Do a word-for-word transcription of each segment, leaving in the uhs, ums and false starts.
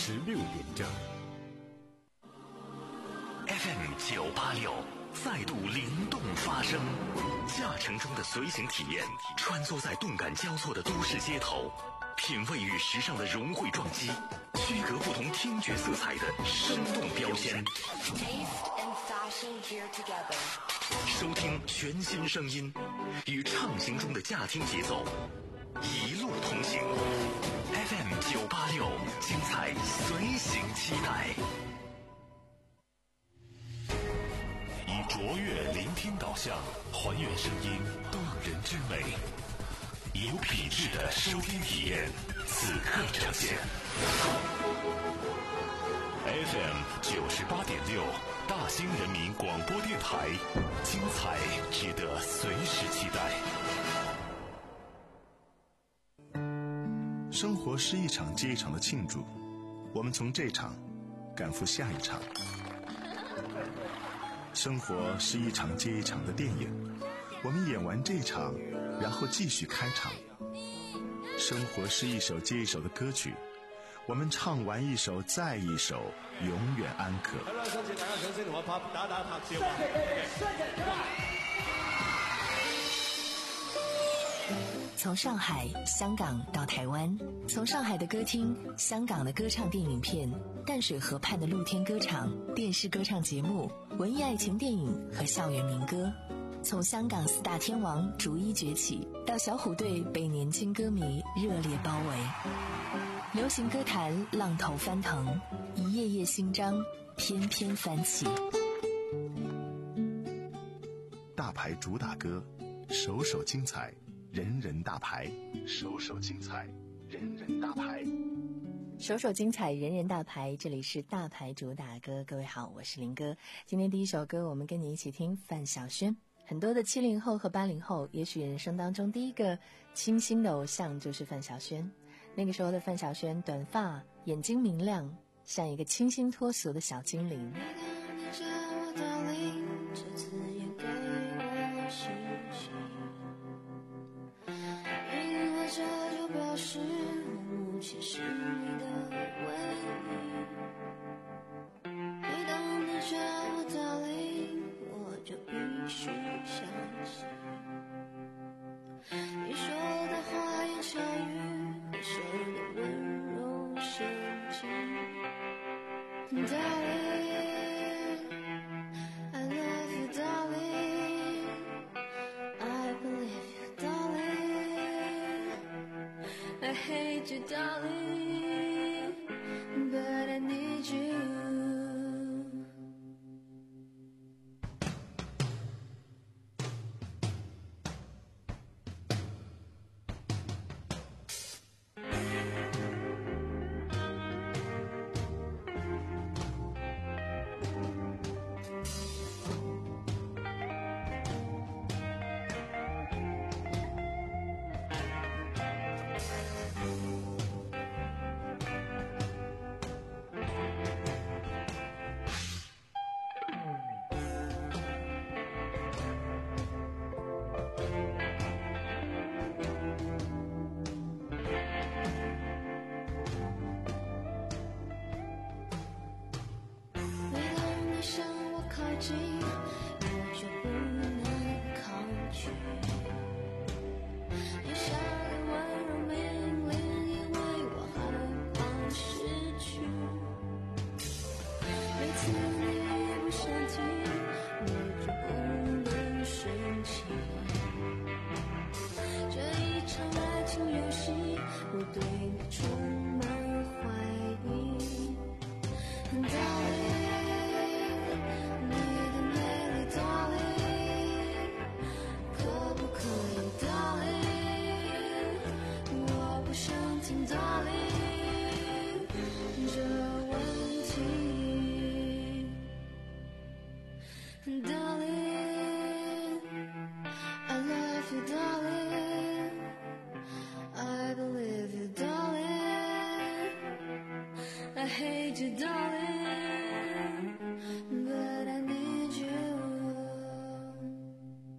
十六点整。 F M 九八六再度灵动发声，驾乘中的随行体验，穿梭在动感交错的都市街头，品味与时尚的融汇撞击，区隔不同听觉色彩的生动标签。收听全新声音，与畅行中的驾听节奏，一路同行。F M 九八六，精彩随行期待。以卓越聆听导向，还原声音动人之美，以有品质的收听体验，此刻呈现。F M 九十八点六，大兴人民广播电台，精彩值得随时期待。 生活是一场接一场的庆祝，我们从这场赶赴下一场。生活是一场接一场的电影，我们演完这场，然后继续开场。生活是一首接一首的歌曲，我们唱完一首再一首，永远安可。 从上海、香港到台湾，从上海的歌厅、香港的歌唱电影片、淡水河畔的露天歌场、电视歌唱节目、文艺爱情电影和校园民歌，从香港四大天王逐一崛起，到小虎队被年轻歌迷热烈包围。流行歌坛浪头翻腾，一页页新章翩翩翻起。 大牌主打歌，首首精彩，人人大牌，首首精彩，人人大牌， 首首精彩，人人大牌。这里是大牌主打歌，各位好，我是林哥。今天第一首歌，我们跟你一起听范晓萱。很多的七零后和八零后，也许人生当中第一个清新的偶像就是范晓萱。那个时候的范晓萱，短发，眼睛明亮，像一个清新脱俗的小精灵。 这就表示我目前是你的唯一。每当你叫我 darling， 我就必须相信你说的花言巧语和手的温柔陷阱。Darling, I love you, darling, I believe you, darling, I hate you, darling, but I need you.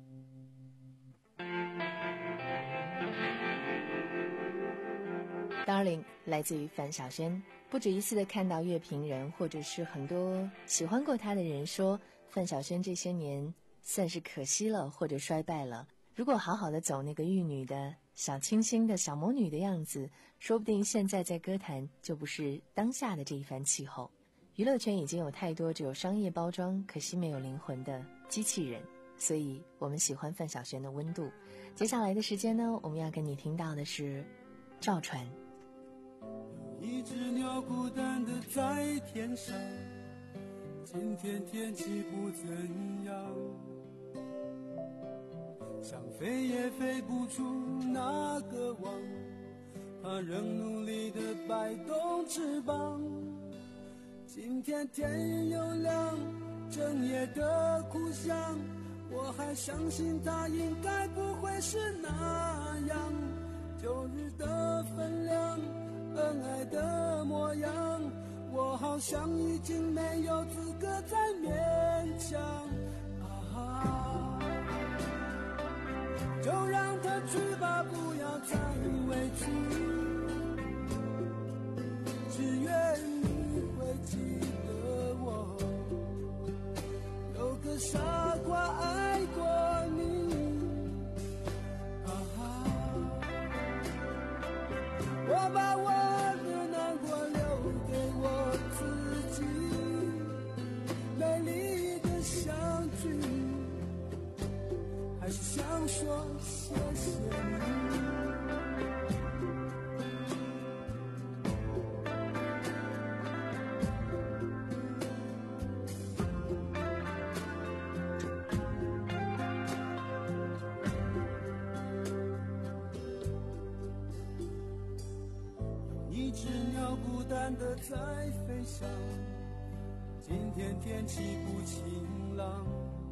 当 Darling 来自于范晓萱。不止一次的看到乐评人或者是很多喜欢过她的人说，范晓萱这些年算是可惜了或者衰败了，如果好好的走那个玉女的小清新的小魔女的样子，说不定现在在歌坛就不是当下的这一番气候。娱乐圈已经有太多只有商业包装可惜没有灵魂的机器人，所以我们喜欢范晓萱的温度。接下来的时间呢，我们要跟你听到的是赵传。 一只鸟孤单的在天上，今天天气不怎样，想飞也飞不出那个网，它仍努力地摆动翅膀。今天天又亮，整夜的哭响，我还相信它应该不会是那样。旧日的分量，恩爱的模样，我好像已经没有资格再勉强啊，就让它去吧，不要再委屈，只愿你会记得我，有个傻瓜爱过你啊，我把我的难过留给我自己，美丽的相聚，还是想说谢谢你。一只鸟孤单地在飞翔，今天天气不晴朗，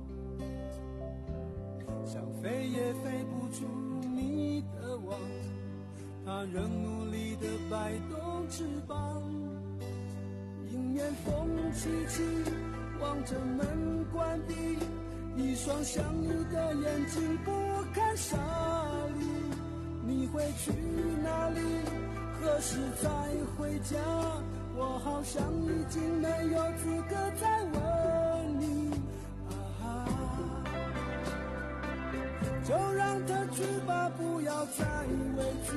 想飞也飞不出你的网，它仍努力地摆动翅膀。迎面风凄凄，望着门关闭，一双相依的眼睛不堪沙砾。你会去哪里？何时再回家？我好像已经没有资格再问你啊，就让它去吧，不要再委屈，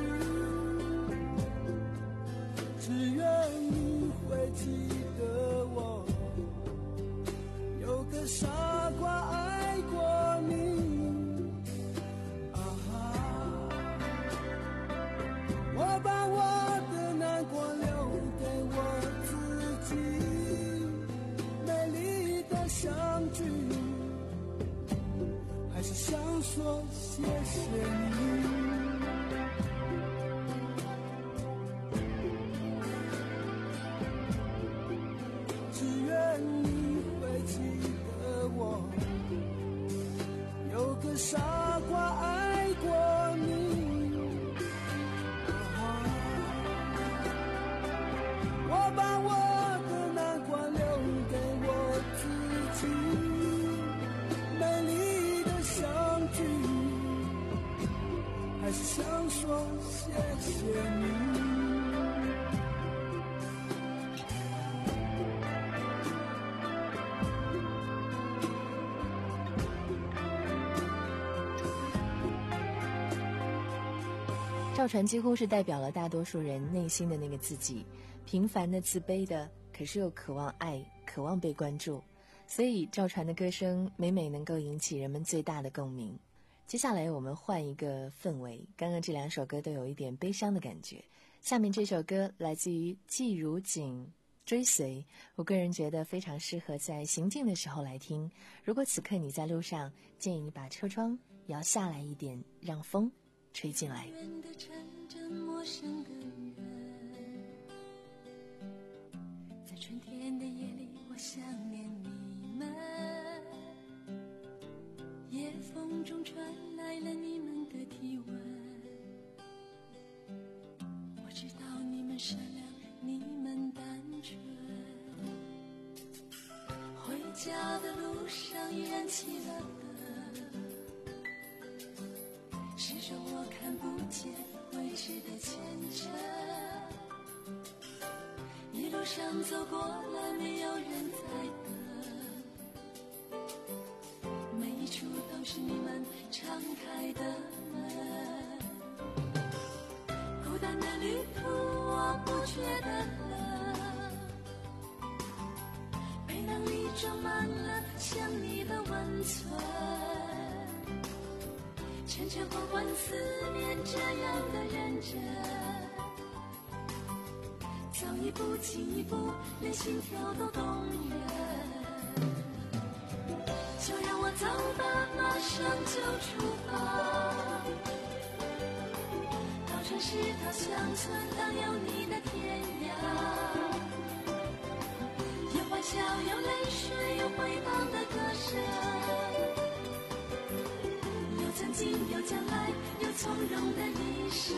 只愿你会记得我，有个傻瓜爱过你啊，我把我的难过留给我自己，美丽的相聚，还是想说谢谢你。只愿你会记得我，有个傻瓜爱过你。我把我的难过留给我自己，美丽的相聚，还是想说谢谢你。 赵传几乎是代表了大多数人内心的那个自己，平凡的、自卑的，可是又渴望爱，渴望被关注。所以赵传的歌声每每能够引起人们最大的共鸣。接下来我们换一个氛围，刚刚这两首歌都有一点悲伤的感觉。下面这首歌来自于季如锦，追随，我个人觉得非常适合在行进的时候来听。如果此刻你在路上，建议你把车窗摇下来一点，让风吹进来。 远的乘着陌生的人，在春天的夜里我想念你们，夜风中传来了你们的体温，我知道你们善良，你们单纯，回家的路上依然起了是说我看不见未知的前程， 上走过来，没有人在等，每一处都是你们敞开的门。孤单的旅途我不觉得冷，背囊里装满了想你的温存，千千万万思念这样的认真，走一步进一步，连心跳都动人。就让我走吧，马上就出发，到城市，到乡村，到有你的天涯。有欢笑，有泪水，有回荡的歌声，有曾经，有将来，有从容的一生。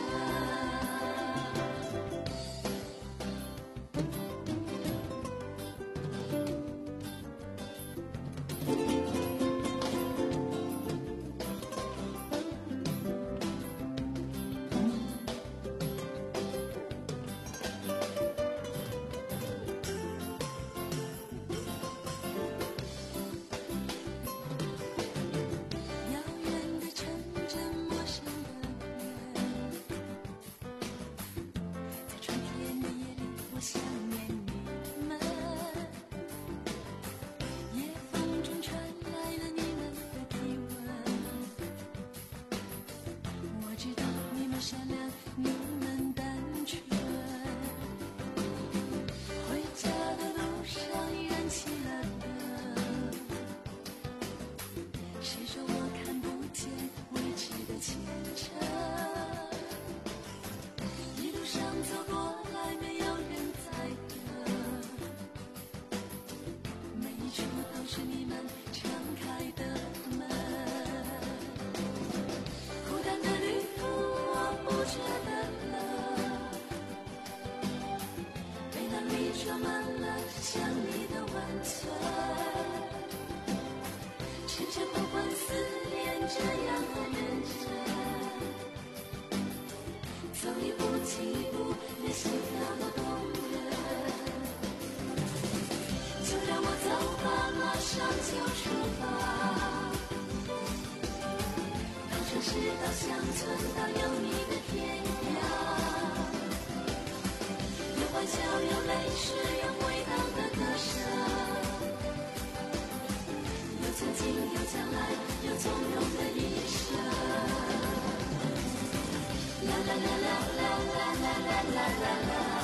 到乡村，到有你的天涯，有欢笑，有泪水，有回荡的歌声，有曾经，有将来，有从容的一生。啦啦啦啦啦啦啦啦啦啦啦。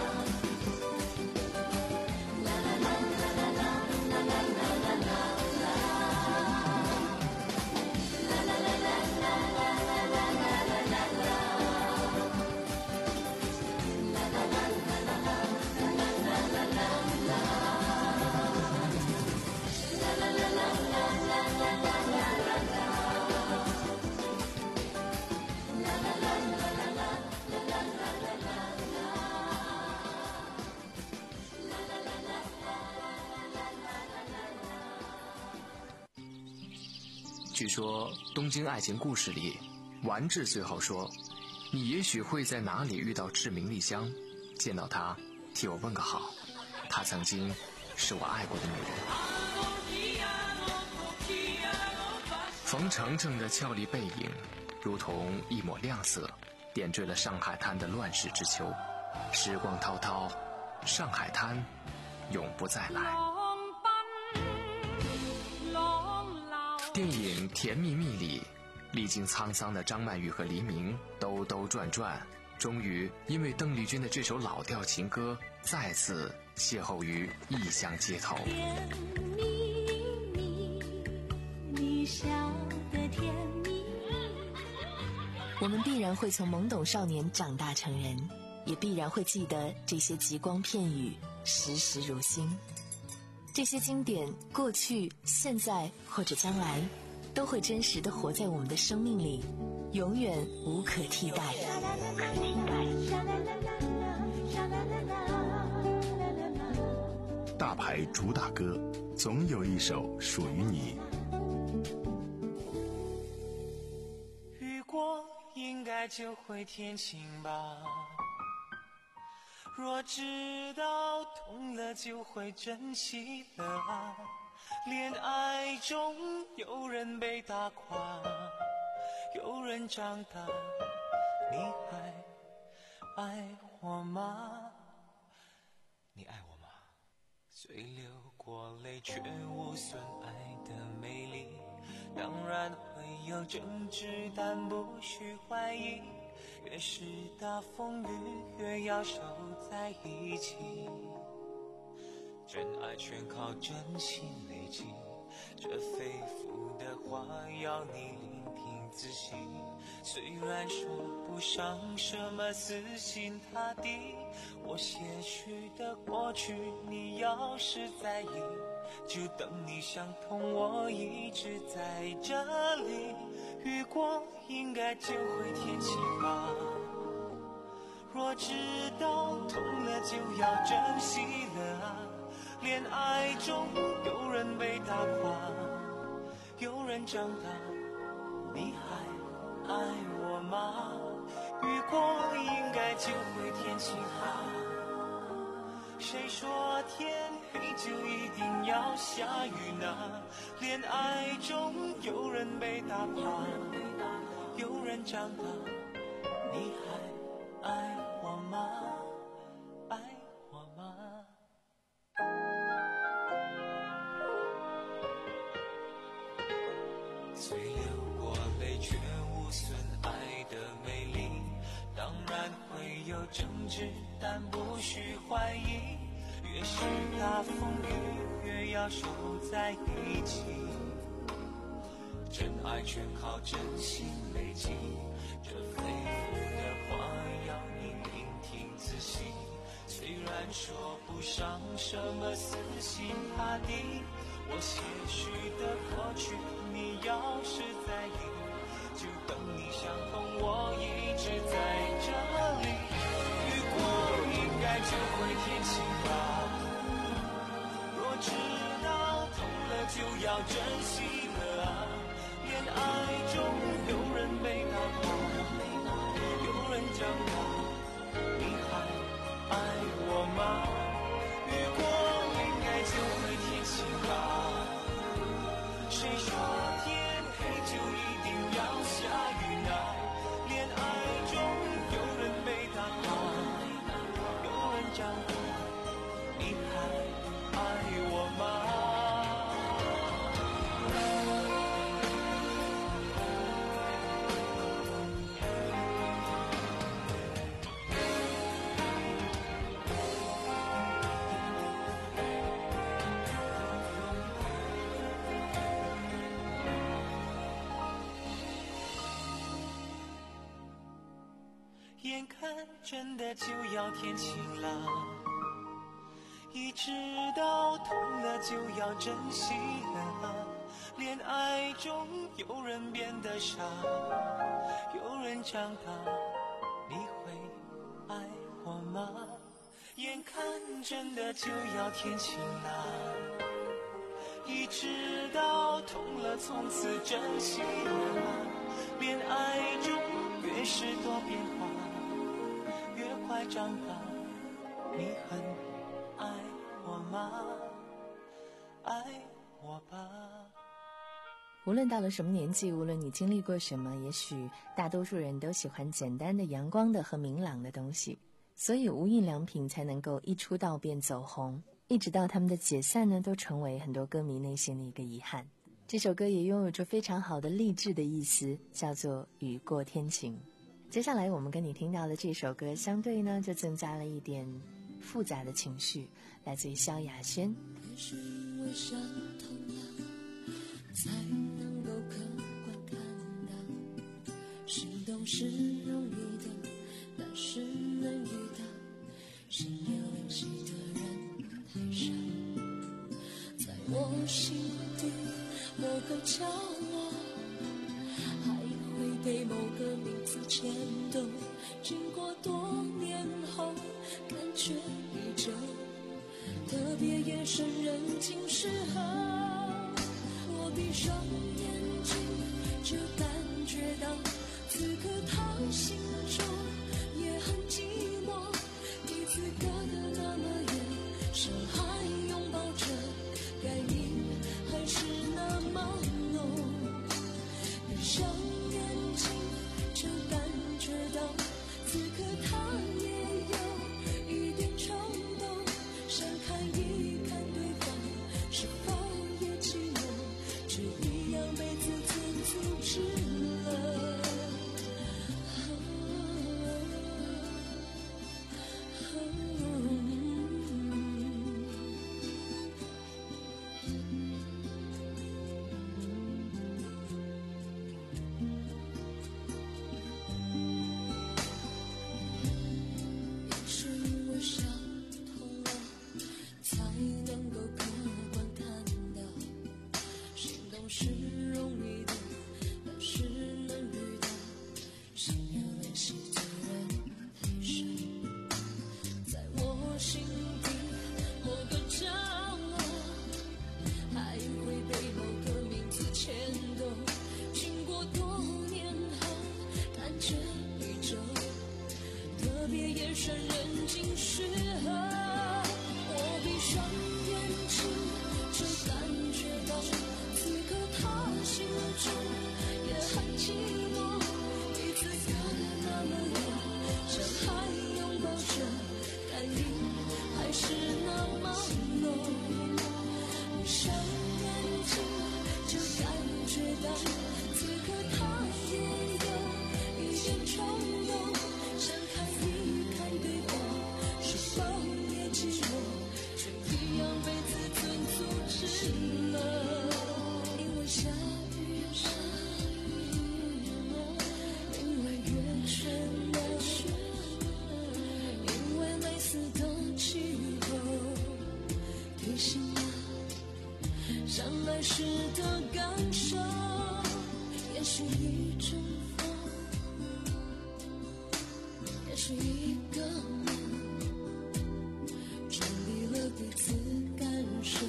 据说《东京爱情故事》里，丸治最后说：“你也许会在哪里遇到志明丽香，见到她，替我问个好。她曾经是我爱过的女人。”冯程程的俏丽背影，如同一抹亮色，点缀了上海滩的乱世之秋。时光滔滔，上海滩永不再来。电影《甜蜜蜜》里，历经沧桑的张曼玉和黎明兜兜转转，终于因为邓丽君的这首老调情歌，再次邂逅于异乡街头。 甜蜜蜜，你笑得甜蜜。 我们必然会从懵懂少年长大成人，也必然会记得这些极光片语，时时如新。这些经典，过去、现在或者将来，都会真实地活在我们的生命里，永远无可替代。 大牌主打歌，总有一首属于你。 雨过应该就会天晴吧，若知道了就会珍惜了啊，恋爱中有人被打垮，有人长大，你还爱我吗？你爱我吗？虽流过泪却无损爱的美丽，当然会有争执，但不需怀疑，越是大风雨越要守在一起，真爱全靠真心累积，这肺腑的话要你聆听仔细，虽然说不上什么死心塌地，我些许的过去你要是在意，就等你想通，我一直在这里，雨过应该就会天晴吧，若知道痛了就要珍惜了啊，恋爱中有人被打垮，有人长大，你还爱我吗？雨过应该就会天晴吧，谁说天黑就一定要下雨呢？恋爱中有人被打垮，有人长大，你还爱我吗？爱我吗？虽流过泪却无损爱的美丽，当然会有争执，但不需怀疑，越是大风雨越要守在一起，真爱全靠真心累积，这肺腑的话要你聆听仔细，虽然说不上什么死心塌地，我些许的过去你要是在意，就等你想通，我一直在这里，雨过应该就会天晴吧，若知道痛了就要珍惜了啊，恋爱中有人被打垮，有人长大，你还爱我吗？雨过应该就会天晴吧，谁说天黑就一定要下雨呢？恋爱中有人被打垮，有人长大，你还爱我吗？眼看真的就要天晴了，一知道痛了就要珍惜了，恋爱中有人变得傻，有人长大，你会爱我吗？眼看真的就要天晴了，一知道痛了从此珍惜了，恋爱中越是多变化，越快长大，你很爱我吗？爱我吧。 无论到了什么年纪，无论你经历过什么，也许大多数人都喜欢简单的、阳光的和明朗的东西，所以无印良品才能够一出道便走红，一直到他们的解散呢，都成为很多歌迷内心的一个遗憾。这首歌也拥有着非常好的励志的意思，叫做雨过天晴。接下来我们跟你听到的这首歌，相对呢就增加了一点复杂的情绪，来自于萧亚轩。 也是因为伤痛了，才能够客观看到，心动是容易的，但是能遇到心有灵犀的人太少，在我心底某个角落，还会被某个名字牵动，经过多年后感觉依旧，特别夜深人静时候，我闭上眼睛就感觉到此刻他心中也很寂寞，彼此隔得那么远，伤害时的感受，也是一种风，也是一个梦，整理了彼此感受，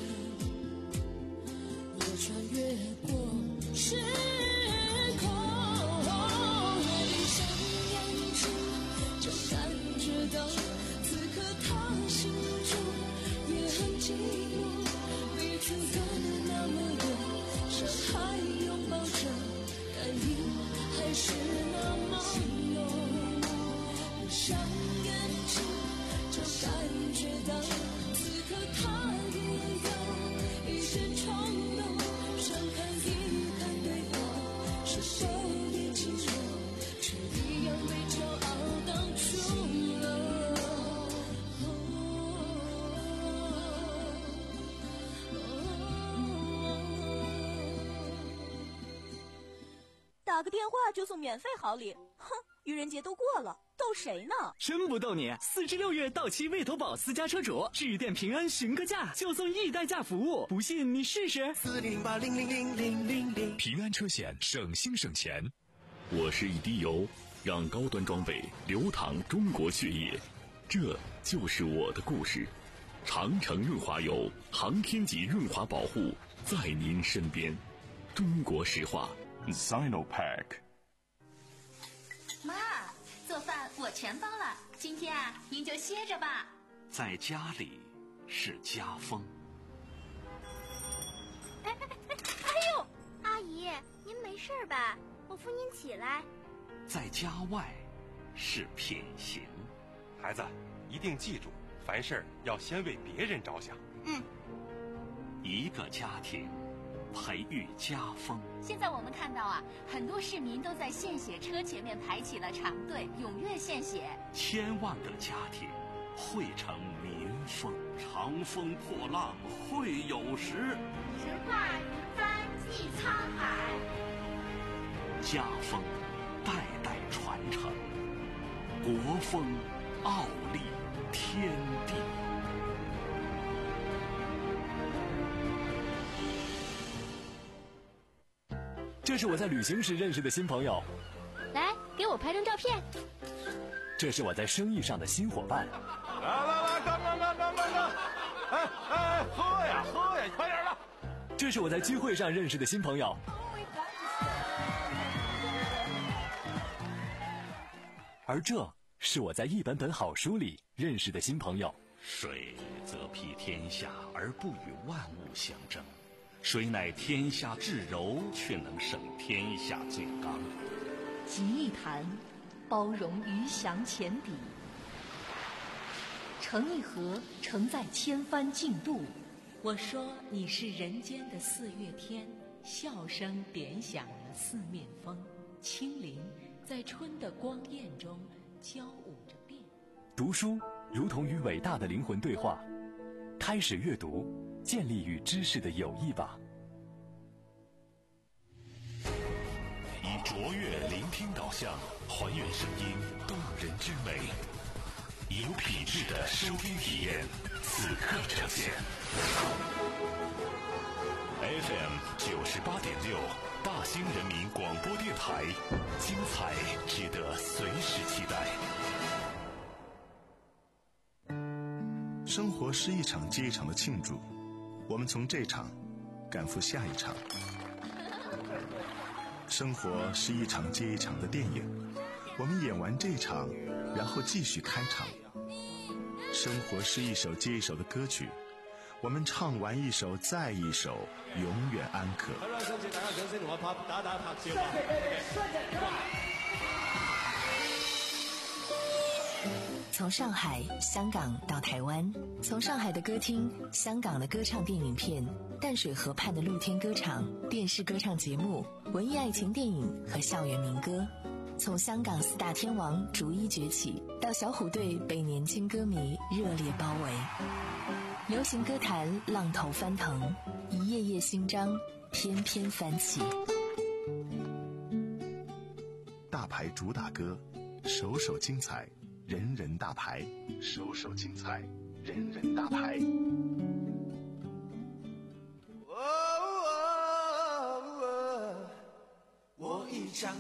也穿越过时空。我闭上眼睛，就感觉到此刻他心中也很寂寞，彼此隔了那么远，伤害拥抱着，感应还是那么浓。闭上眼睛，就感觉到此刻他也有一些冲动，想看一看对方是否也寂寞，却一样被骄傲挡住了。 打个电话就送免费好礼，哼！愚人节都过了，逗谁呢？ 真不逗你！四至六月到期魏投保私家车主致电平安询个价，就送一代驾服务，不信你试试。 四零八零零零零零零。 平安车险，省心省钱。我是一滴油，让高端装备流淌中国血液，这就是我的故事。长城润滑油，航天级润滑保护，在您身边。中国石化 Sinopac。 妈，做饭我全包了，今天啊，您就歇着吧。 在家里是家风。 哎哎哎哎呦，阿姨，您没事吧？我扶您起来。 在家外是品行。 孩子，一定记住，凡事要先为别人着想。 嗯。 一个家庭培育家风。 现在我们看到啊，很多市民都在献血车前面排起了长队，踊跃献血。 千万个家庭汇成民风，长风破浪会有时。 神话云帆济沧海。 家风代代传承，国风傲立天地。 这是我在旅行时认识的新朋友， 来给我拍张照片。 这是我在生意上的新伙伴。 来来来，干干干干干干！哎哎，喝呀喝呀，快点的！ 这是我在聚会上认识的新朋友。而这是我在一本本好书里认识的新朋友。 水则披天下而不与万物相争。谁乃天下至柔，却能胜天下最刚。 集一坛，包容鱼翔浅底；盛一盒，盛在千帆竞渡。 我说你是人间的四月天，笑声点响了四面风，清灵在春的光艳中交舞着变。 读书如同与伟大的灵魂对话，开始阅读，建立与知识的友谊吧。 以卓越聆听导向，还原声音动人之美，以有品质的收听体验，此刻呈现。F M 九十八点六，大兴人民广播电台，精彩值得随时期待。 生活是一场接一场的庆祝，我们从这场赶赴下一场。生活是一场接一场的电影，我们演完这场，然后继续开场。生活是一首接一首的歌曲，我们唱完一首再一首，永远安可。 从上海、香港到台湾，从上海的歌厅、香港的歌唱电影片、淡水河畔的露天歌场、电视歌唱节目、文艺爱情电影和校园民歌，从香港四大天王逐一崛起，到小虎队被年轻歌迷热烈包围，流行歌坛浪头翻腾，一页页新章翩翩翻起。 大牌主打歌，首首精彩，人人大牌，首首精彩，人人大牌。 哦哦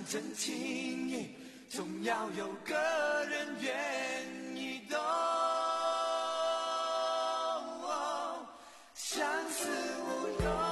真情，总要有个人愿意懂。相思无用。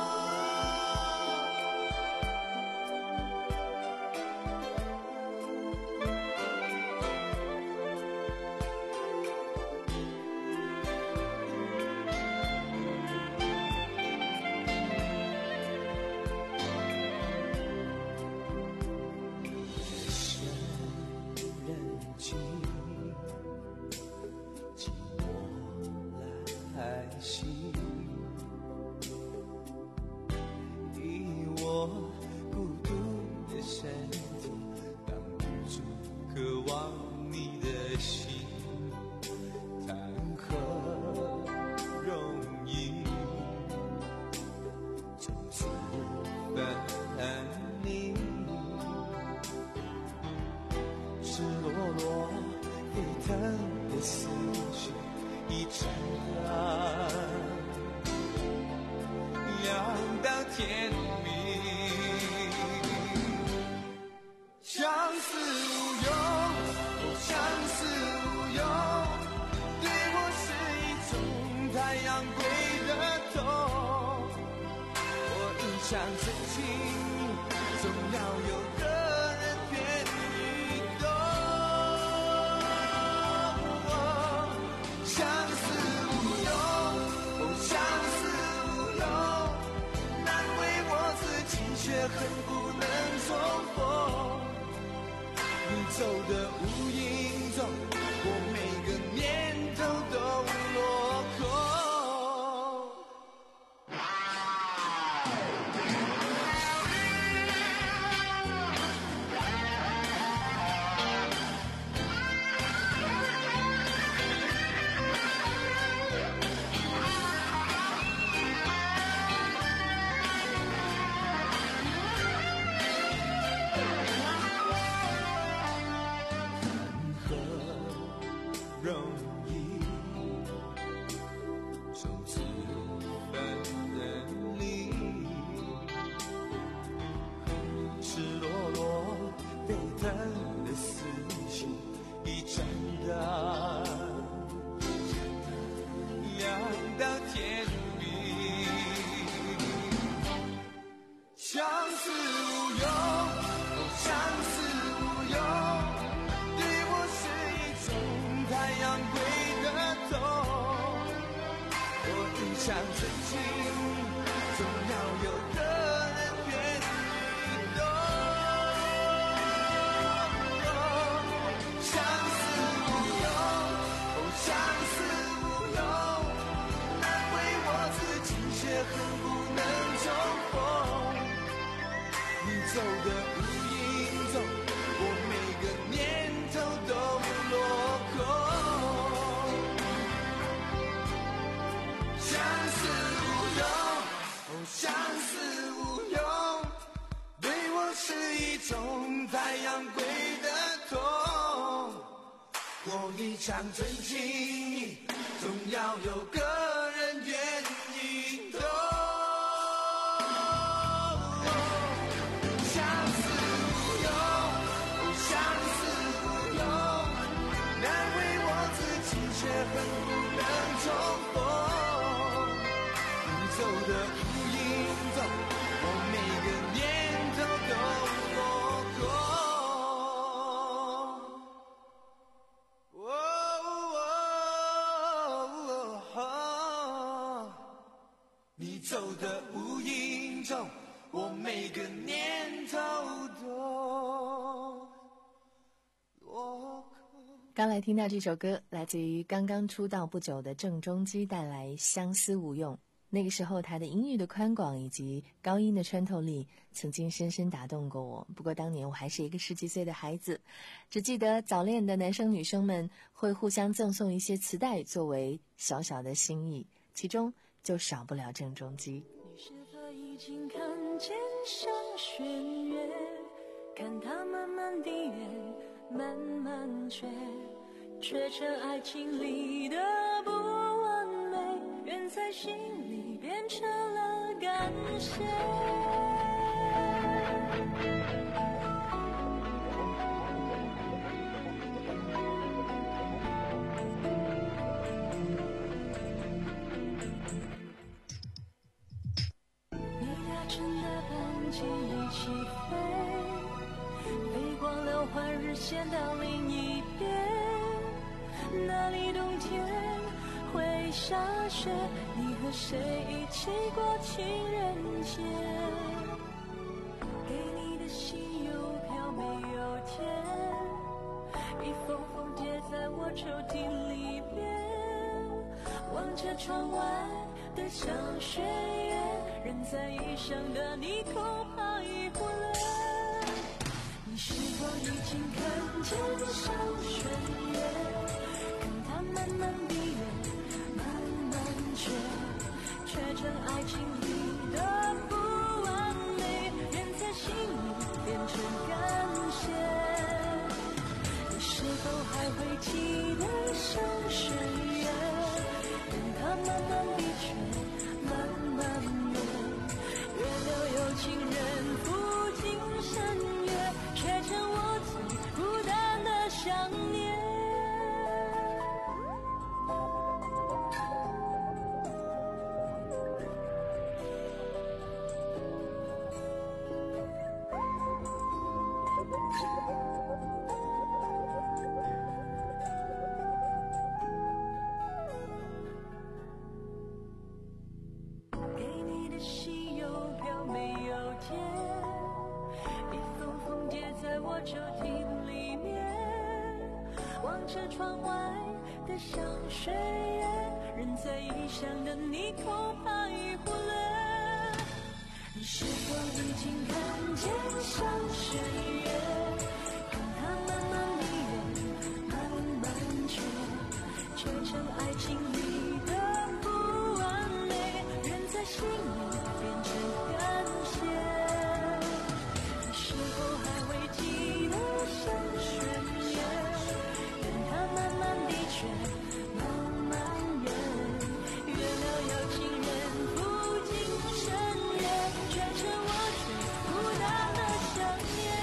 想真情，总要有个人愿意懂。相思无用，哦，相思无用，难为我自己，却恨不能重逢。你走的无影踪，我每个念头都落空。想真情，总要有个人愿意懂。相思无用，哦，相思无用，难为我自己，却恨不能重逢。你走的无影踪，我每个念头都落空。相思无用，对我是一种太阳归的痛。我一腔真情，总要有个人愿意懂。相思无用，哦，相思无用，难为我自己，却恨不能重逢。你走的走的无影踪，我每个念头都落空。 刚来听到这首歌，来自于刚刚出道不久的郑中基带来《相思无用》。那个时候他的音域的宽广以及高音的穿透力曾经深深打动过我。不过当年我还是一个十几岁的孩子，只记得早恋的男生女生们会互相赠送一些磁带作为小小的心意，其中就少不了郑中基。 你是否已经看见像弦乐，看它慢慢地远，慢慢缺，缺成爱情里的不完美，愿在心里变成了感谢。 尘的半径一起飞，飞过了换日线到另一边，那里冬天会下雪，你和谁一起过情人节？给你的信邮票没有填，一封封叠在我抽屉里面，望着窗外的小雪月，人在异乡的你恐怕已忽略。你是否已经看见小雪月，看它慢慢闭眼，慢慢缺，缺成爱情里的不完美，人在心里变成感谢。你是否还会记得小雪月，等它慢慢闭却，慢慢远，月流有情人赴尽山岳，却成我最孤单的想念。给你的信邮票没有填，一封封叠在我抽屉里面，望着窗外的小雪月，人在异乡的你恐怕已忽略。你是否已经看见小雪月，看它慢慢闭眼，慢慢缺，缺成爱情里的不完美，人在心里变成感谢。你是否还会记得小雪月，等它慢慢闭却，慢慢远，月亮有情人赴尽深夜，却成我最孤单的想念。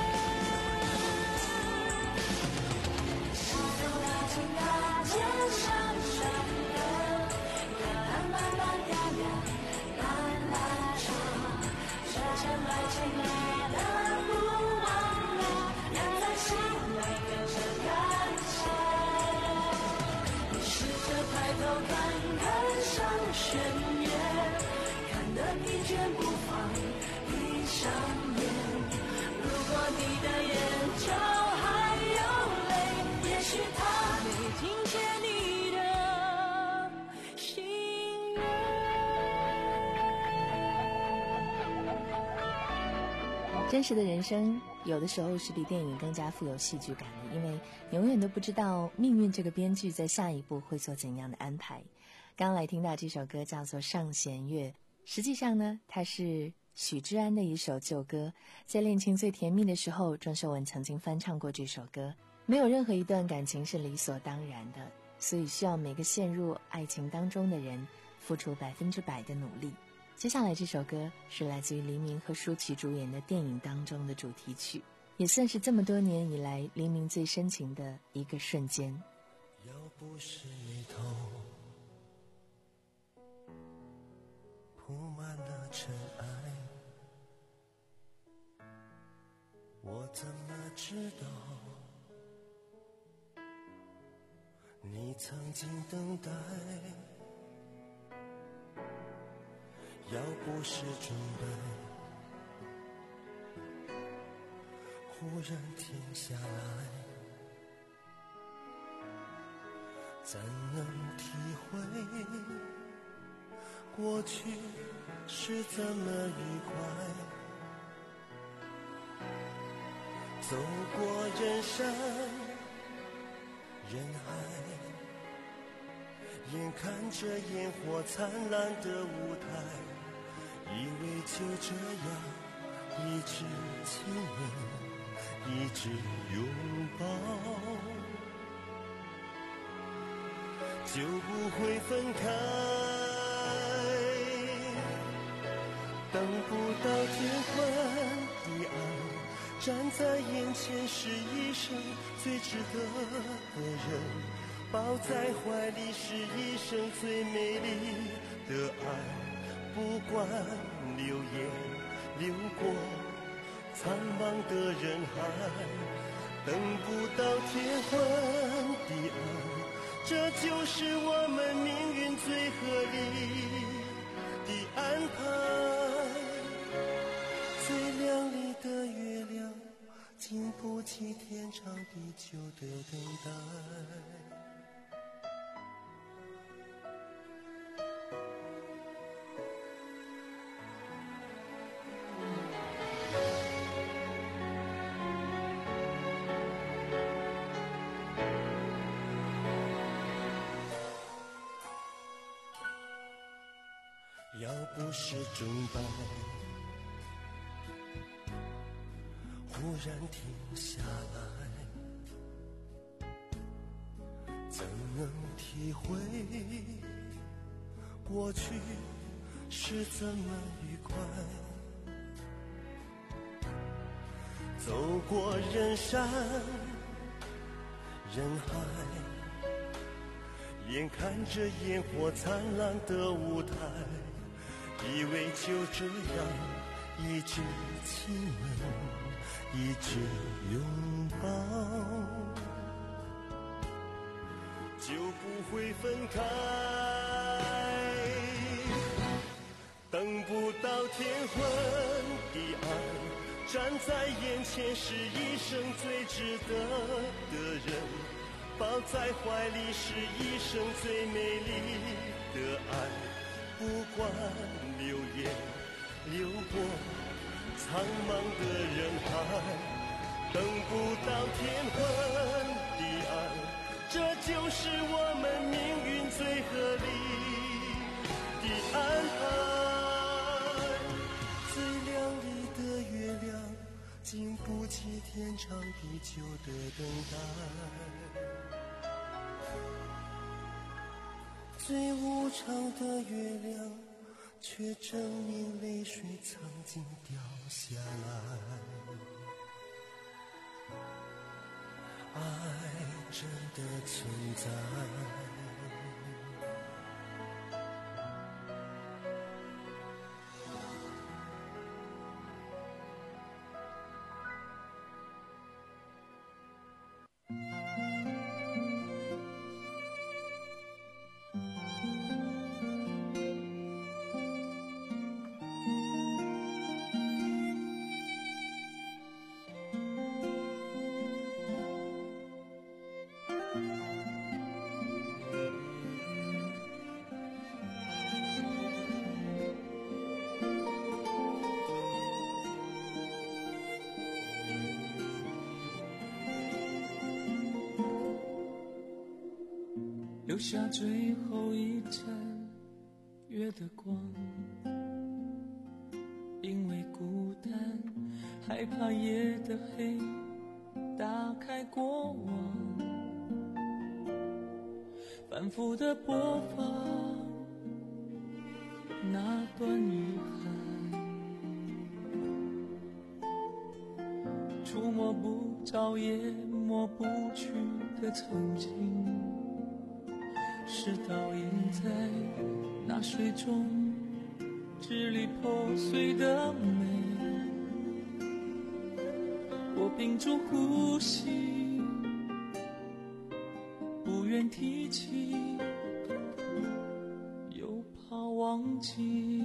是否已经看见小雪月，看它慢慢闭眼，慢慢长，却成爱情里的不完美，人在心里变成感谢。你试着抬头看看小雪月，看得疲倦不放，闭上眼。如果你的眼角还有泪，也许他没听见你的心愿。 真实的人生有的时候是比电影更加富有戏剧感的，因为你永远都不知道命运这个编剧在下一步会做怎样的安排。刚来听到这首歌叫做《上弦月》，实际上呢，它是许志安的一首旧歌，在恋情最甜蜜的时候，庄秀文曾经翻唱过这首歌。没有任何一段感情是理所当然的，所以需要每个陷入爱情当中的人付出百分之百的努力。接下来这首歌是来自于黎明和舒淇主演的电影当中的主题曲，也算是这么多年以来黎明最深情的一个瞬间。 要不是眉头铺满了尘埃，我怎么知道你曾经等待？要不是准备忽然停下来，怎能体会过去是怎么愉快？走过人山人海，眼看着烟火灿烂的舞台，以为就这样一直亲吻，一直拥抱，就不会分开。等不到天昏地暗，站在眼前是一生最值得的人，抱在怀里是一生最美丽的爱。不不管流言流过苍茫的人海，等不到天昏地暗，这就是我们命运最合理的安排。最亮丽的月亮，经不起天长地久的等待。要不是钟摆忽然停下来，怎能体会过去是怎么愉快？走过人山人海，眼看着烟火灿烂的舞台，以为就这样一直亲吻，一直拥抱，就不会分开。等不到天昏地暗，站在眼前是一生最值得的人，抱在怀里是一生最美丽的爱。不管流言流过苍茫的人海，等不到天昏地暗，这就是我们命运最合理的安排。最亮丽的月亮，经不起天长地久的等待。最无常的月亮，却证明泪水曾经掉下来。爱真的存在。 留下最后一盏月的光，因为孤单害怕夜的黑，打开过往，反复的播放那段遗憾，触摸不着也抹不去的曾经，是倒映在那水中支离破碎的美。我屏住呼吸，不愿提起，又怕忘记。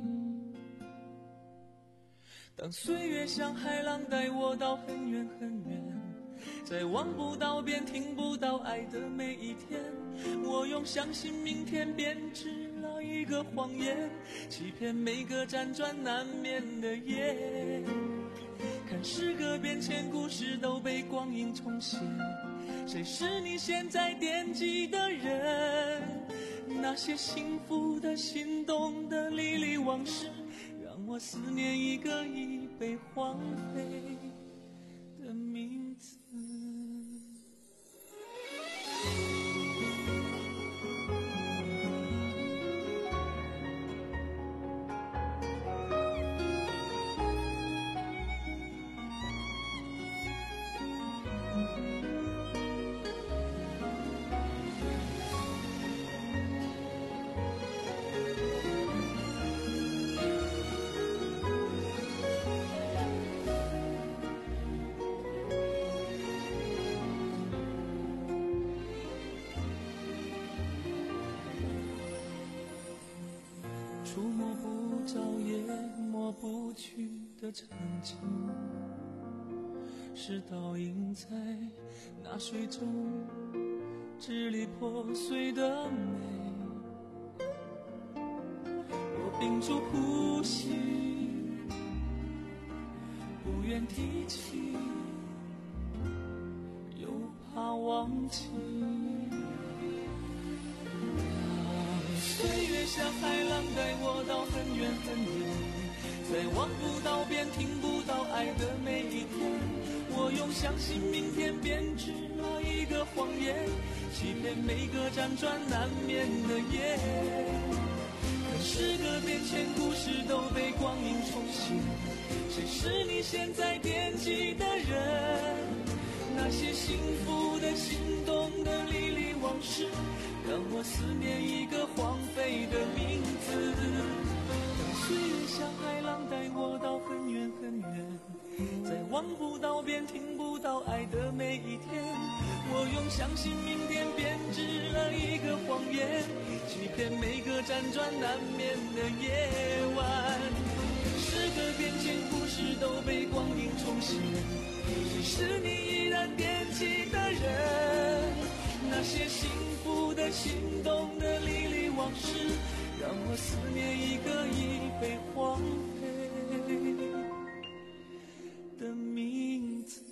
当岁月像海浪带我到很远很远，在望不到边听不到爱的每一天，我用相信明天编织了一个谎言，欺骗每个辗转难眠的夜。看时隔变迁，故事都被光阴重写，谁是你现在惦记的人？那些幸福的心动的历历往事，让我思念一个已被荒废的名字。 触摸不着也抹不去的曾经，是倒映在那水中支离破碎的美。我屏住呼吸，不愿提起，又怕忘记。岁月像海浪带我到很远很远，在望不到边听不到爱的每一天，我用相信明天编织了一个谎言，欺骗每个辗转难眠的夜。可时隔变迁，故事都被光阴重写，谁是你现在惦记的人？那些幸福的心动的历历往事，让我思念一个荒废的名字。当岁月像海浪带我到很远很远，在望不到边听不到爱的每一天，我用相信明天编织了一个谎言，欺骗每个辗转难眠的夜晚。时隔变迁，故事都被光阴重写，谁是你依然惦记的人？那些幸福的心动的历历往事，让我思念一个已被荒废的名字。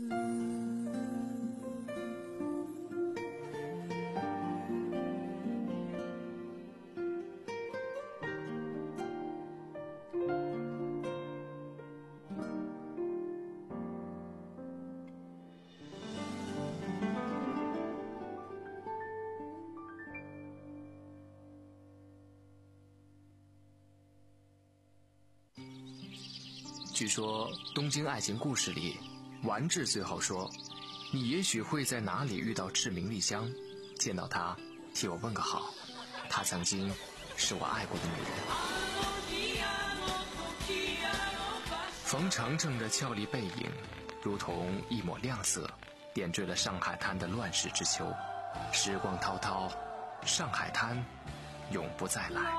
据说《东京爱情故事》里，丸治最后说：“你也许会在哪里遇到赤名莉香，见到她，替我问个好。她曾经是我爱过的女人。”冯程程的俏丽背影，如同一抹亮色，点缀了上海滩的乱世之秋。时光滔滔，上海滩永不再来。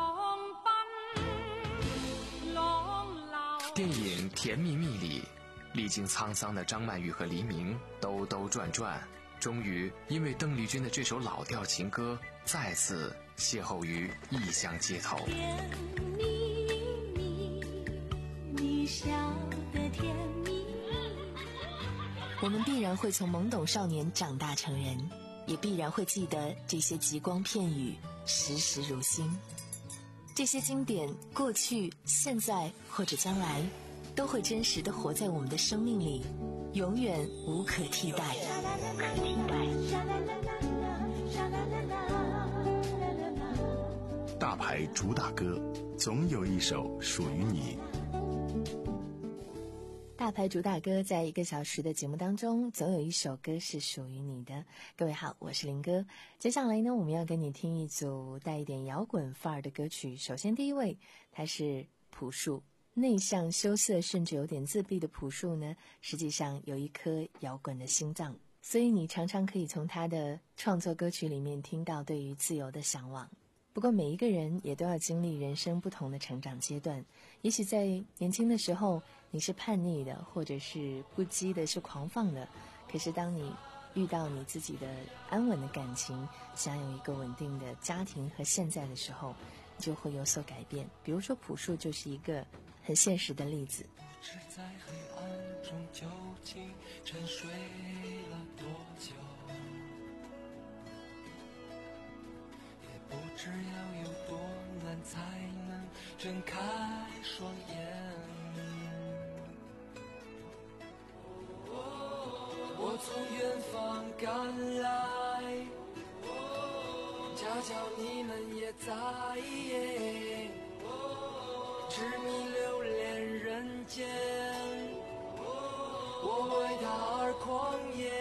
电影《甜蜜蜜》里，历经沧桑的张曼玉和黎明兜兜转转，终于因为邓丽君的这首老调情歌，再次邂逅于异乡街头。 甜蜜蜜，你笑得甜蜜蜜。 我们必然会从懵懂少年长大成人，也必然会记得这些极光片语，时时如新。这些经典，过去、现在或者将来，都会真实地活在我们的生命里，永远无可替代。 大牌主打歌，总有一首属于你。 大牌主打歌，在一个小时的节目当中，总有一首歌是属于你的。各位好，我是林哥。接下来呢，我们要跟你听一组带一点摇滚范儿的歌曲。首先第一位，他是朴树。内向、羞涩，甚至有点自闭的朴树呢，实际上有一颗摇滚的心脏，所以你常常可以从他的创作歌曲里面听到对于自由的向往。不过每一个人也都要经历人生不同的成长阶段，也许在年轻的时候你是叛逆的，或者是不羁的，是狂放的，可是当你遇到你自己的安稳的感情，想有一个稳定的家庭和现在的时候，你就会有所改变。比如说朴树就是一个很现实的例子。 是在黑暗中究竟沉睡了多久，也不知要有多难才能睁开双眼。我从远方赶来，恰巧你们也在，痴迷流连人间，我为他而狂野。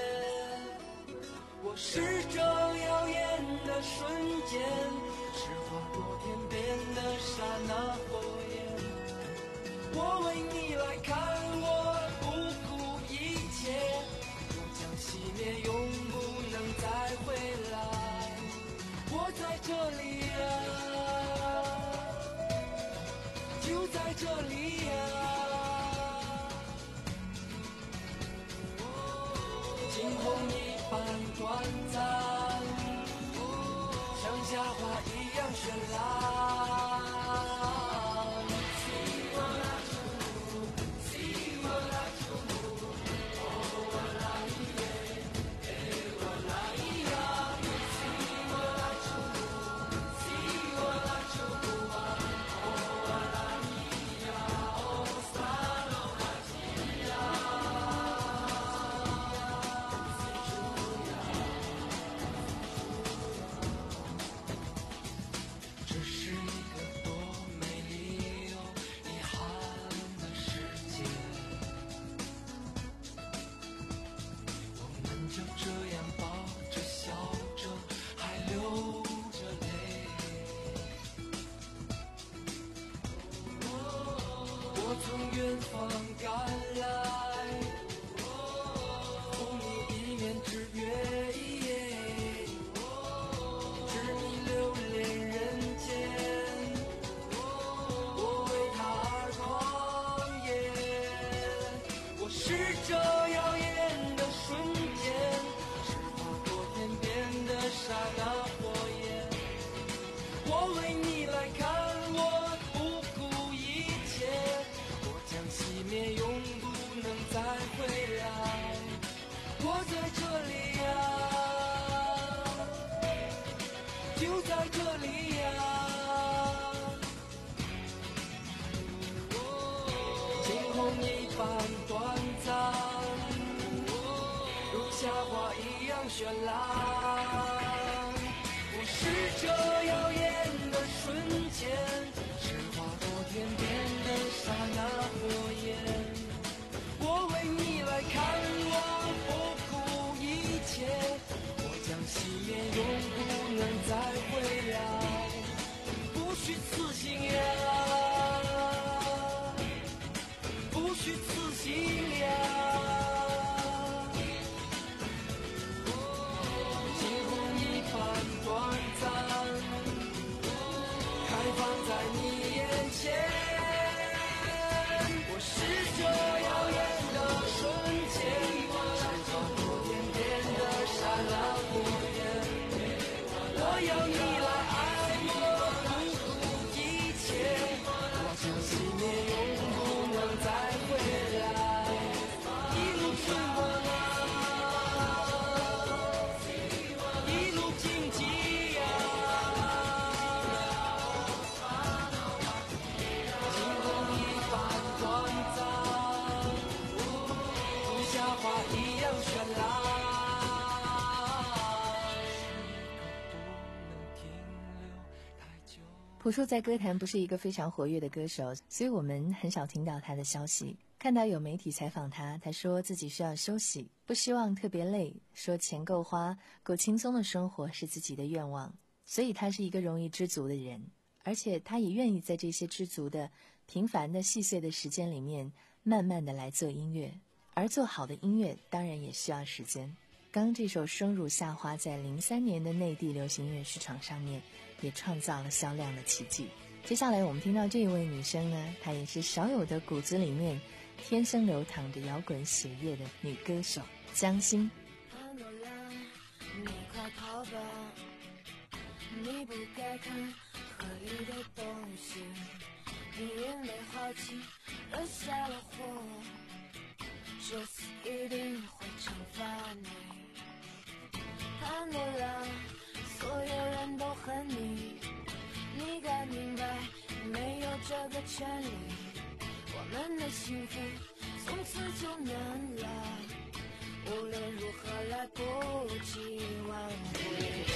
我是这耀眼的瞬间，是划过天边的刹那火焰。我为你来看，我不顾一切，终将熄灭，永不能再回来。我在这里啊， 在这里呀、惊鸿一般短暂，像夏花一样绚烂。从远方赶来，送你一面之约，知你留恋人间，我为他而狂野。我是这耀眼的瞬间，是划过天边的刹那火焰。我为你来看，我不顾一切，熄灭，永不能再回来。我在这里呀、就在这里呀、惊鸿一般短暂，如夏花一样绚烂。我是这耀眼的瞬间，是划过天边的刹那火焰。我为你来看，我不顾一切，我将熄灭，永不能再回来。不虚此行呀，不虚此行呀。惊鸿一般短暂，开放在你眼前。我是这耀眼的瞬间，是划过天边的刹那火焰。我要你来爱我，不顾一切，我将熄灭，永不能再回来。一路春光啊，一路荆棘呀、惊鸿一般短暂，如夏花一样绚烂。 朴树在歌坛不是一个非常活跃的歌手，所以我们很少听到他的消息。看到有媒体采访他，他说自己需要休息，不希望特别累，说钱够花，够轻松的生活是自己的愿望，所以他是一个容易知足的人，而且他也愿意在这些知足的平凡的细碎的时间里面慢慢的来做音乐，而做好的音乐当然也需要时间。刚这首《生如夏花》在零三年的内地流行音乐市场上面也创造了销量的奇迹。接下来我们听到这一位女生呢，她也是少有的骨子里面天生流淌着摇滚血液的女歌手江心。 你快跑吧，你不该看河里的东西，你因为好奇惹下了祸，这次一定会惩罚你。潘多拉，所有人都恨你，你该明白你没有这个权利，我们的幸福从此就难了，无论如何来不及挽回。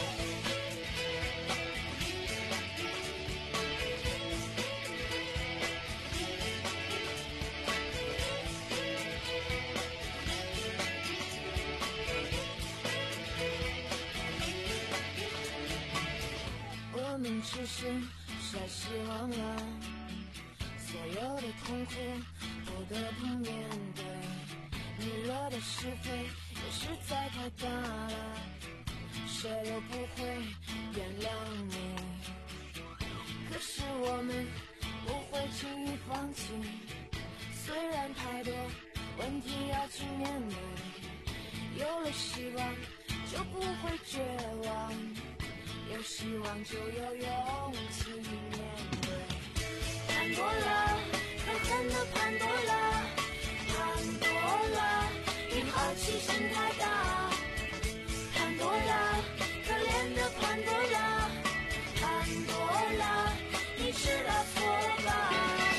我们只是晒希望了，所有的痛苦不得不面对，你惹的是非也实在太大了，谁都不会原谅你，可是我们不会轻易放弃。虽然太多问题要去面对，有了希望就不会绝望，有希望就有勇气面对。潘多拉，可恨的潘多拉，潘多拉，你好奇心太大。潘多拉，可怜的潘多拉，潘多拉，你知道错了吧？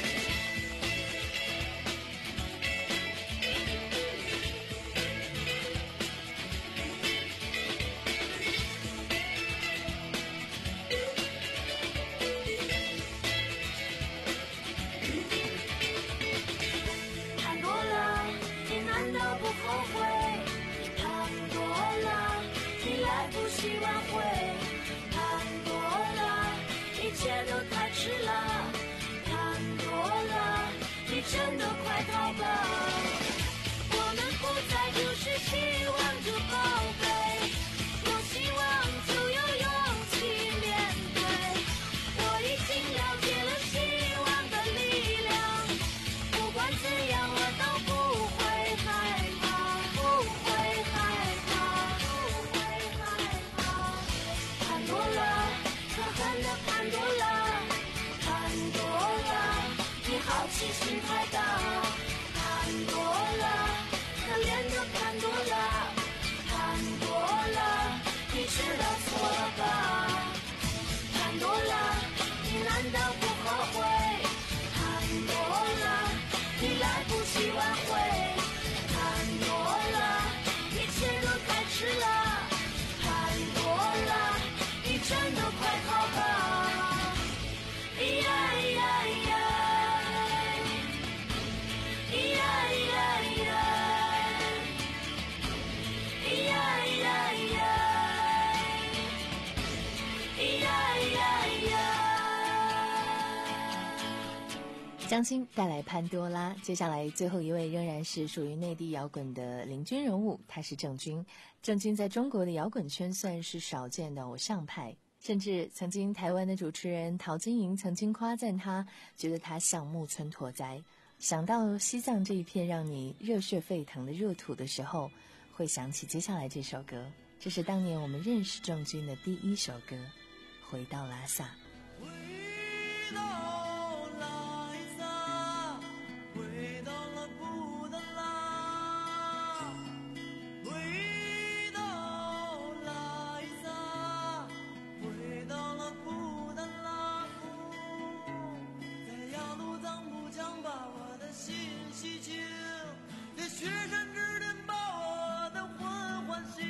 潘多拉，你难道不后悔？潘多拉，你来不及挽回。潘多拉，一切都太迟了。潘多拉，你真的快逃吧！我们不再就是希望着宝贝，有希望就有勇气面对。我已经了解了希望的力量，不管怎样我都不会害怕，不会害怕，不会害怕。潘多拉，可恨的潘多拉，潘多拉，你好奇心太大。潘多拉，可怜的潘多拉，潘多拉，你知道错了吧？潘多拉，你难道不后悔？潘多拉，你来不及挽回。潘多拉，一切都太迟了。潘多拉，你真的快逃吧！咿呀咿呀咿呀，咿呀咿呀咿呀，咿呀咿呀咿呀，咿呀咿呀咿呀。 江青带来潘多拉，接下来最后一位仍然是属于内地摇滚的领军人物，他是郑钧。郑钧在中国的摇滚圈算是少见的偶像派，甚至曾经台湾的主持人陶晶莹曾经夸赞他，觉得他像木村拓哉。想到西藏这一片让你热血沸腾的热土的时候，会想起接下来这首歌，这是当年我们认识郑钧的第一首歌《回到拉萨》。 回到拉萨，回到了布达拉，回到拉萨，回到了布达拉布，在雅鲁藏布江把我的心洗净，在雪山之巅把我的魂唤醒。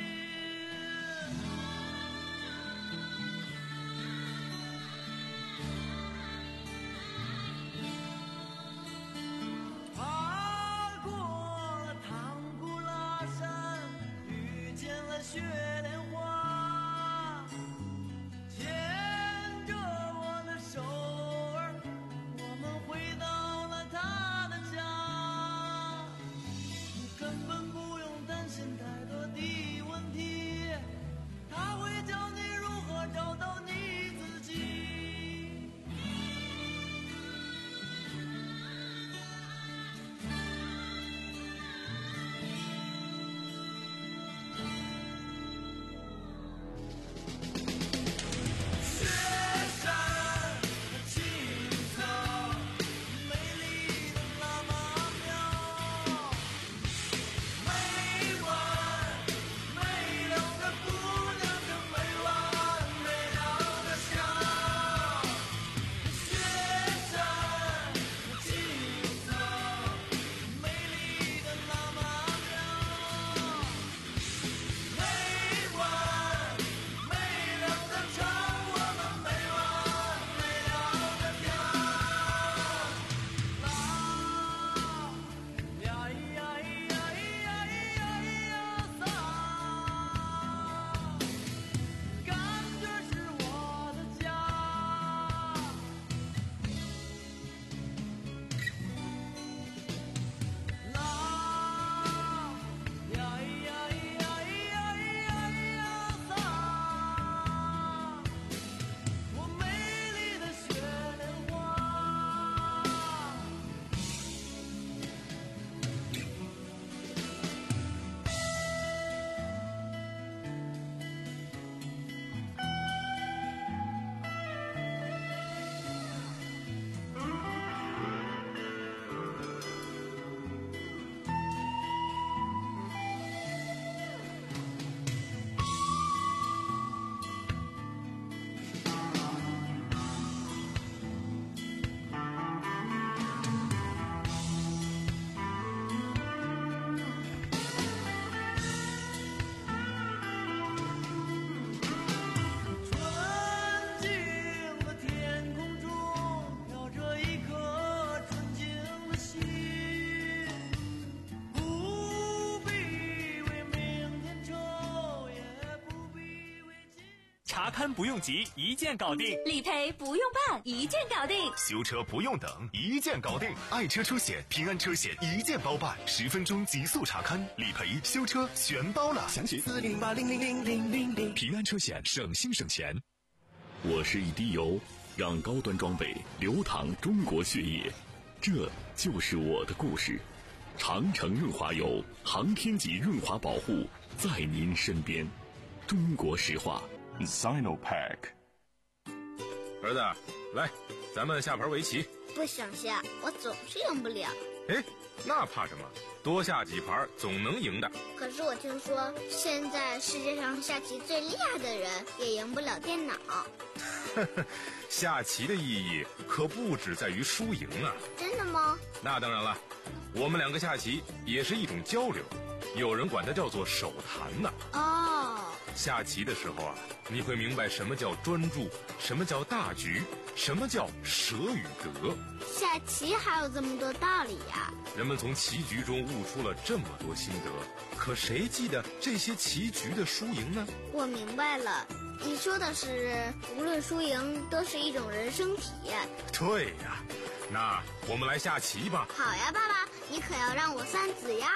查勘不用急，一键搞定； 理赔不用办，一键搞定； 修车不用等，一键搞定。爱车车险、平安车险一键包办，十分钟极速查勘、理赔、修车全包了。详情四零八零零零零零零。 平安车险，省心省钱。 我是一滴油，让高端装备流淌中国血液，这就是我的故事。长城润滑油，航天级润滑保护，在您身边。中国石化 Sinopack。 儿子，来，咱们下盘围棋。 不想下，我总是赢不了。 哎，那怕什么？多下几盘总能赢的。 可是我听说，现在世界上下棋最厉害的人也赢不了电脑。 下棋的意义可不只在于输赢啊。 真的吗？ 那当然了，我们两个下棋也是一种交流，有人管它叫做手谈呢。 哦。 下棋的时候啊，你会明白什么叫专注，什么叫大局，什么叫舍与得。 下棋还有这么多道理呀！ 人们从棋局中悟出了这么多心得，可谁记得这些棋局的输赢呢？ 我明白了，你说的是无论输赢都是一种人生体验。 对呀，那我们来下棋吧。 好呀，爸爸，你可要让我三子呀。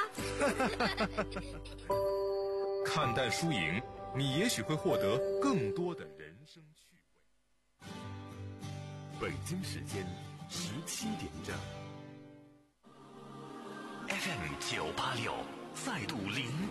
看淡输赢，你也许会获得更多的人生趣味。 北京时间十七点整 ，F M 九八六再度零。